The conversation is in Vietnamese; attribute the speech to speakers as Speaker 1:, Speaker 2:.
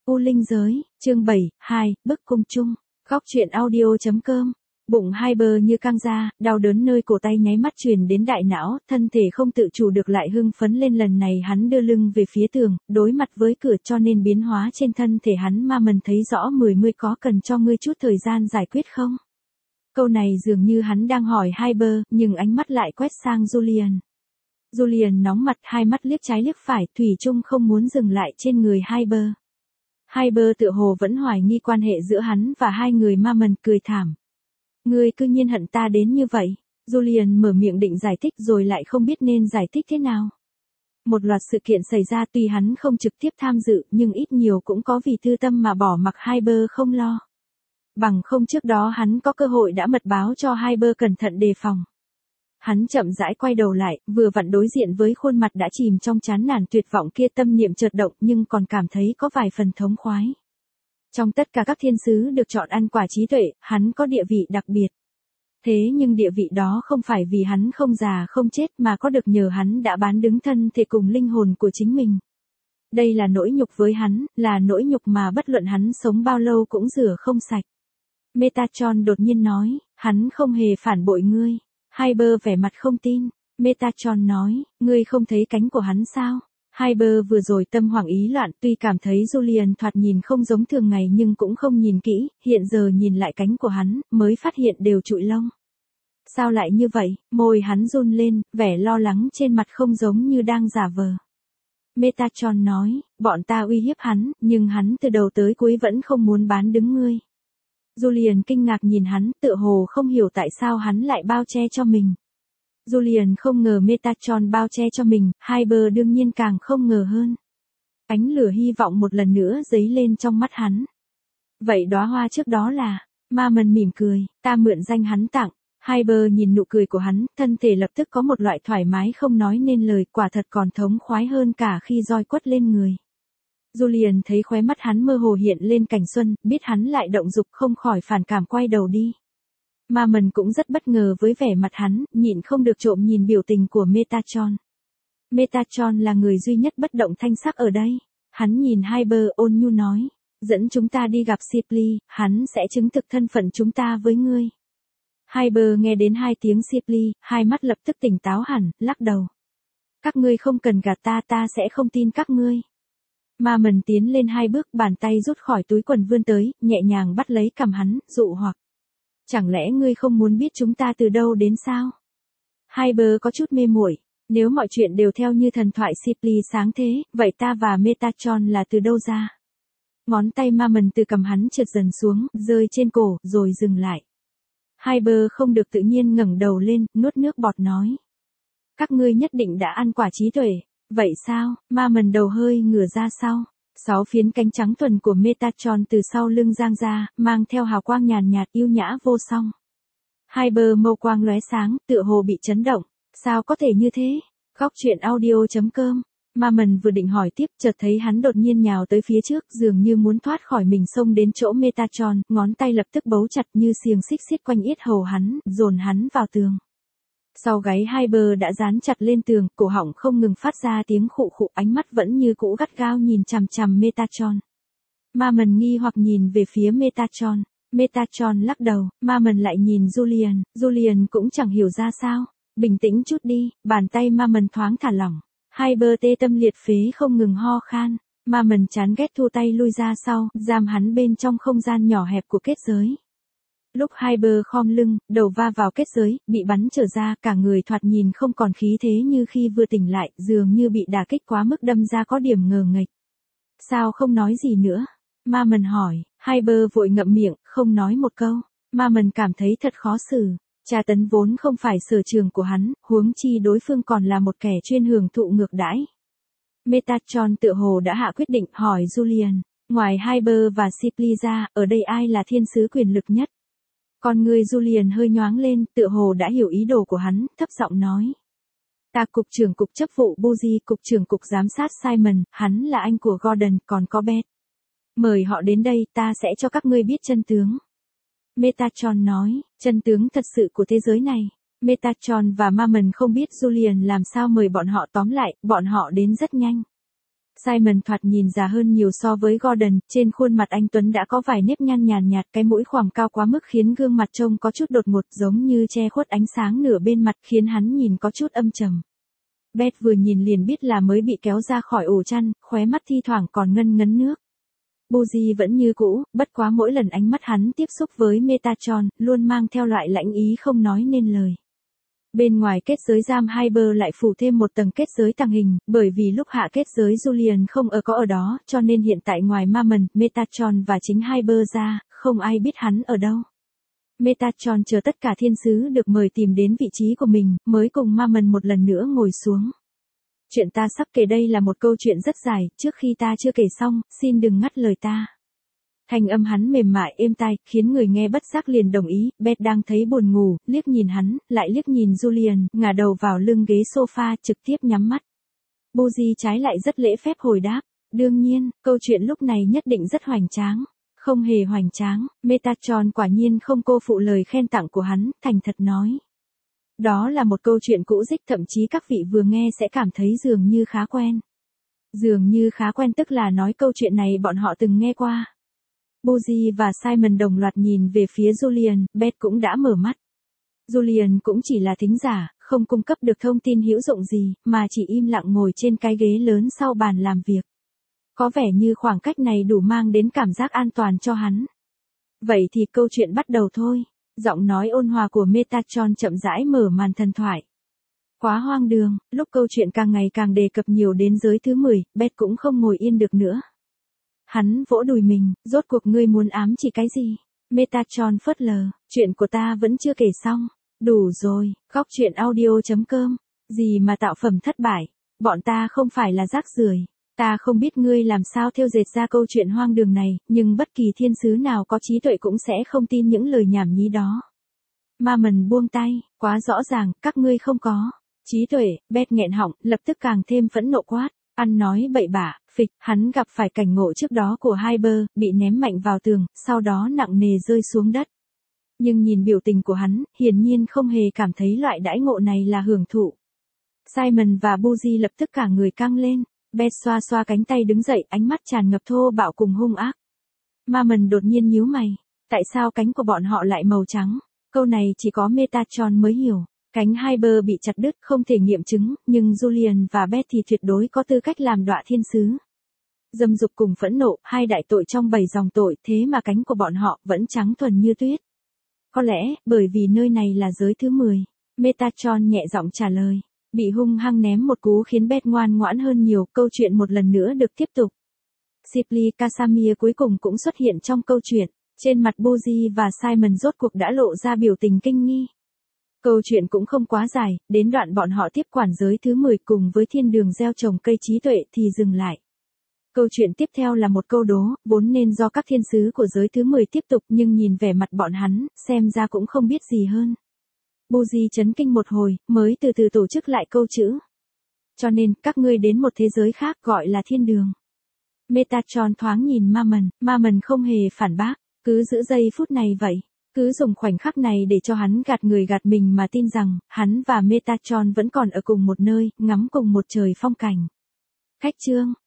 Speaker 1: U Linh Giới, chương 7, 2, bức cung chung, góc truyện audio.com. Bụng Hyper như căng ra, đau đớn nơi cổ tay nháy mắt truyền đến đại não, thân thể không tự chủ được lại hưng phấn lên. Lần này hắn đưa lưng về phía tường, đối mặt với cửa, cho nên biến hóa trên thân thể hắn mà mình thấy rõ. Mươi có cần cho ngươi chút thời gian giải quyết không? Câu này dường như hắn đang hỏi Hyper, nhưng ánh mắt lại quét sang Julian. Julian nóng mặt, hai mắt liếc trái liếc phải, thủy chung không muốn dừng lại trên người Hyper. Hyper tựa hồ vẫn hoài nghi quan hệ giữa hắn và hai người mà mình cười thảm. Ngươi cư nhiên hận ta đến như vậy. Julian mở miệng định giải thích rồi lại không biết nên giải thích thế nào. Một loạt sự kiện xảy ra, tuy hắn không trực tiếp tham dự nhưng ít nhiều cũng có vì tư tâm mà bỏ mặc Hyper không lo. Bằng không trước đó hắn có cơ hội đã mật báo cho Hyper cẩn thận đề phòng. Hắn chậm rãi quay đầu lại, vừa vặn đối diện với khuôn mặt đã chìm trong chán nản tuyệt vọng kia, tâm niệm chợt động nhưng còn cảm thấy có vài phần thống khoái. Trong tất cả các thiên sứ được chọn ăn quả trí tuệ, hắn có địa vị đặc biệt. Thế nhưng địa vị đó không phải vì hắn không già không chết mà có được nhờ hắn đã bán đứng thân thể cùng linh hồn của chính mình. Đây là nỗi nhục với hắn, là nỗi nhục mà bất luận hắn sống bao lâu cũng rửa không sạch. Metatron đột nhiên nói, hắn không hề phản bội ngươi. Hyper vẻ mặt không tin. Metatron nói, ngươi không thấy cánh của hắn sao? Hyper vừa rồi tâm hoảng ý loạn, tuy cảm thấy Julian thoạt nhìn không giống thường ngày nhưng cũng không nhìn kỹ, hiện giờ nhìn lại cánh của hắn, mới phát hiện đều trụi lông. Sao lại như vậy? Môi hắn run lên, vẻ lo lắng trên mặt không giống như đang giả vờ. Metatron nói, bọn ta uy hiếp hắn, nhưng hắn từ đầu tới cuối vẫn không muốn bán đứng ngươi. Julian kinh ngạc nhìn hắn, tựa hồ không hiểu tại sao hắn lại bao che cho mình. Julian không ngờ Metatron bao che cho mình, Hyper đương nhiên càng không ngờ hơn. Ánh lửa hy vọng một lần nữa dấy lên trong mắt hắn. Vậy đóa hoa trước đó là, Marmon mỉm cười, ta mượn danh hắn tặng. Hyper nhìn nụ cười của hắn, thân thể lập tức có một loại thoải mái không nói nên lời, quả thật còn thống khoái hơn cả khi roi quất lên người. Julian thấy khóe mắt hắn mơ hồ hiện lên cảnh xuân, biết hắn lại động dục không khỏi phản cảm quay đầu đi. Marmon cũng rất bất ngờ với vẻ mặt hắn, nhịn không được trộm nhìn biểu tình của Metatron. Metatron là người duy nhất bất động thanh sắc ở đây. Hắn nhìn Hyper ôn nhu nói, dẫn chúng ta đi gặp Sibley, hắn sẽ chứng thực thân phận chúng ta với ngươi. Hyper nghe đến hai tiếng Sibley, hai mắt lập tức tỉnh táo hẳn, lắc đầu. Các ngươi không cần gạt ta, ta sẽ không tin các ngươi. Marmon tiến lên hai bước, bàn tay rút khỏi túi quần vươn tới, nhẹ nhàng bắt lấy cằm hắn, dụ hoặc. Chẳng lẽ ngươi không muốn biết chúng ta từ đâu đến sao? Hyper có chút mê muội. Nếu mọi chuyện đều theo như thần thoại Sibley sáng thế, vậy ta và Metatron là từ đâu ra? Ngón tay Marmon từ cằm hắn trượt dần xuống, rơi trên cổ, rồi dừng lại. Hyper không được tự nhiên ngẩng đầu lên, nuốt nước bọt nói. Các ngươi nhất định đã ăn quả trí tuệ. Vậy sao? Marmon đầu hơi ngửa ra sau. 6 phiến cánh trắng thuần của Metatron từ sau lưng giang ra, mang theo hào quang nhàn nhạt yêu nhã vô song. Hyper mâu quang lóe sáng, tựa hồ bị chấn động. Sao có thể như thế? Góc truyện audio.com. Marmon vừa định hỏi tiếp, chợt thấy hắn đột nhiên nhào tới phía trước, dường như muốn thoát khỏi mình, xông đến chỗ Metatron, ngón tay lập tức bấu chặt như xiềng xích xiết quanh yết hầu hắn, dồn hắn vào tường. Sau gáy Hyper đã dán chặt lên tường, cổ họng không ngừng phát ra tiếng khụ khụ, ánh mắt vẫn như cũ gắt gao nhìn chằm chằm Metatron. Marmon nghi hoặc nhìn về phía Metatron. Metatron lắc đầu, Marmon lại nhìn Julian. Julian cũng chẳng hiểu ra sao. Bình tĩnh chút đi, bàn tay Marmon thoáng thả lỏng. Hyper tê tâm liệt phế không ngừng ho khan. Marmon chán ghét thu tay lui ra sau, giam hắn bên trong không gian nhỏ hẹp của kết giới. Lúc Hyper khom lưng, đầu va vào kết giới, bị bắn trở ra, cả người thoạt nhìn không còn khí thế như khi vừa tỉnh lại, dường như bị đả kích quá mức đâm ra có điểm ngờ nghệch. Sao không nói gì nữa? Marmon hỏi. Hyper vội ngậm miệng, không nói một câu. Marmon cảm thấy thật khó xử. Tra tấn vốn không phải sở trường của hắn, huống chi đối phương còn là một kẻ chuyên hưởng thụ ngược đãi. Metatron tựa hồ đã hạ quyết định, hỏi Julian. Ngoài Hyper và Sibley ra, ở đây ai là thiên sứ quyền lực nhất? Con người Julian hơi nhoáng lên, tựa hồ đã hiểu ý đồ của hắn, thấp giọng nói. Ta cục trưởng cục chấp vụ Buzy, cục trưởng cục giám sát Simon, hắn là anh của Gordon, còn có Beth. Mời họ đến đây, ta sẽ cho các ngươi biết chân tướng. Metatron nói, chân tướng thật sự của thế giới này. Metatron và Marmon không biết Julian làm sao mời bọn họ, tóm lại, bọn họ đến rất nhanh. Simon thoạt nhìn già hơn nhiều so với Gordon, trên khuôn mặt anh Tuấn đã có vài nếp nhăn nhàn nhạt, cái mũi khoằm cao quá mức khiến gương mặt trông có chút đột ngột giống như che khuất ánh sáng nửa bên mặt khiến hắn nhìn có chút âm trầm. Beth vừa nhìn liền biết là mới bị kéo ra khỏi ổ chăn, khóe mắt thi thoảng còn ngân ngấn nước. Buji vẫn như cũ, bất quá mỗi lần ánh mắt hắn tiếp xúc với Metatron, luôn mang theo loại lãnh ý không nói nên lời. Bên ngoài kết giới giam Hyper lại phủ thêm một tầng kết giới tàng hình, bởi vì lúc hạ kết giới Julian không có ở đó, cho nên hiện tại ngoài Mammon, Metatron và chính Hyper ra, không ai biết hắn ở đâu. Metatron chờ tất cả thiên sứ được mời tìm đến vị trí của mình, mới cùng Mammon một lần nữa ngồi xuống. Chuyện ta sắp kể đây là một câu chuyện rất dài, trước khi ta chưa kể xong, xin đừng ngắt lời ta. Thanh âm hắn mềm mại êm tai, khiến người nghe bất giác liền đồng ý. Beth đang thấy buồn ngủ, liếc nhìn hắn, lại liếc nhìn Julian, ngả đầu vào lưng ghế sofa, trực tiếp nhắm mắt. Buji trái lại rất lễ phép hồi đáp. Đương nhiên, câu chuyện lúc này nhất định rất hoành tráng. Không hề hoành tráng, Metatron quả nhiên không cô phụ lời khen tặng của hắn, thành thật nói. Đó là một câu chuyện cũ dích, thậm chí các vị vừa nghe sẽ cảm thấy dường như khá quen. Dường như khá quen tức là nói câu chuyện này bọn họ từng nghe qua. Buji và Simon đồng loạt nhìn về phía Julian, Beth cũng đã mở mắt. Julian cũng chỉ là thính giả, không cung cấp được thông tin hữu dụng gì, mà chỉ im lặng ngồi trên cái ghế lớn sau bàn làm việc. Có vẻ như khoảng cách này đủ mang đến cảm giác an toàn cho hắn. Vậy thì câu chuyện bắt đầu thôi. Giọng nói ôn hòa của Metatron chậm rãi mở màn thần thoại. Quá hoang đường, lúc câu chuyện càng ngày càng đề cập nhiều đến giới thứ 10, Beth cũng không ngồi yên được nữa. Hắn vỗ đùi mình, rốt cuộc ngươi muốn ám chỉ cái gì? Metatron phớt lờ, chuyện của ta vẫn chưa kể xong. Đủ rồi, góc chuyện audio.com. Gì mà tạo phẩm thất bại, bọn ta không phải là rác rưởi. Ta không biết ngươi làm sao thêu dệt ra câu chuyện hoang đường này, nhưng bất kỳ thiên sứ nào có trí tuệ cũng sẽ không tin những lời nhảm nhí đó. Mammon buông tay, quá rõ ràng, các ngươi không có trí tuệ. Beth nghẹn họng, lập tức càng thêm phẫn nộ quát. Ăn nói bậy bạ, phịch, hắn gặp phải cảnh ngộ trước đó của Hyper, bị ném mạnh vào tường, sau đó nặng nề rơi xuống đất. Nhưng nhìn biểu tình của hắn, hiển nhiên không hề cảm thấy loại đãi ngộ này là hưởng thụ. Simon và Buji lập tức cả người căng lên. Beth xoa xoa cánh tay đứng dậy, ánh mắt tràn ngập thô bạo cùng hung ác. Mammon đột nhiên nhíu mày. Tại sao cánh của bọn họ lại màu trắng? Câu này chỉ có Metatron mới hiểu. Cánh Hyper bị chặt đứt không thể nghiệm chứng, nhưng Julian và Beth thì tuyệt đối có tư cách làm đọa thiên sứ. Dâm dục cùng phẫn nộ, hai đại tội trong 7 dòng tội, thế mà cánh của bọn họ vẫn trắng thuần như tuyết. Có lẽ, bởi vì nơi này là giới thứ 10. Metatron nhẹ giọng trả lời. Bị hung hăng ném một cú khiến Beth ngoan ngoãn hơn nhiều, câu chuyện một lần nữa được tiếp tục. Sibley Casamir cuối cùng cũng xuất hiện trong câu chuyện. Trên mặt Buji và Simon rốt cuộc đã lộ ra biểu tình kinh nghi. Câu chuyện cũng không quá dài, đến đoạn bọn họ tiếp quản giới thứ 10 cùng với thiên đường gieo trồng cây trí tuệ thì dừng lại. Câu chuyện tiếp theo là một câu đố, vốn nên do các thiên sứ của giới thứ 10 tiếp tục nhưng nhìn vẻ mặt bọn hắn, xem ra cũng không biết gì hơn. Buji chấn kinh một hồi, mới từ từ tổ chức lại câu chữ. Cho nên, các ngươi đến một thế giới khác gọi là thiên đường. Metatron thoáng nhìn Mammon không hề phản bác, cứ giữ giây phút này vậy. Cứ dùng khoảnh khắc này để cho hắn gạt người gạt mình mà tin rằng, hắn và Metatron vẫn còn ở cùng một nơi, ngắm cùng một trời phong cảnh. Khách chương.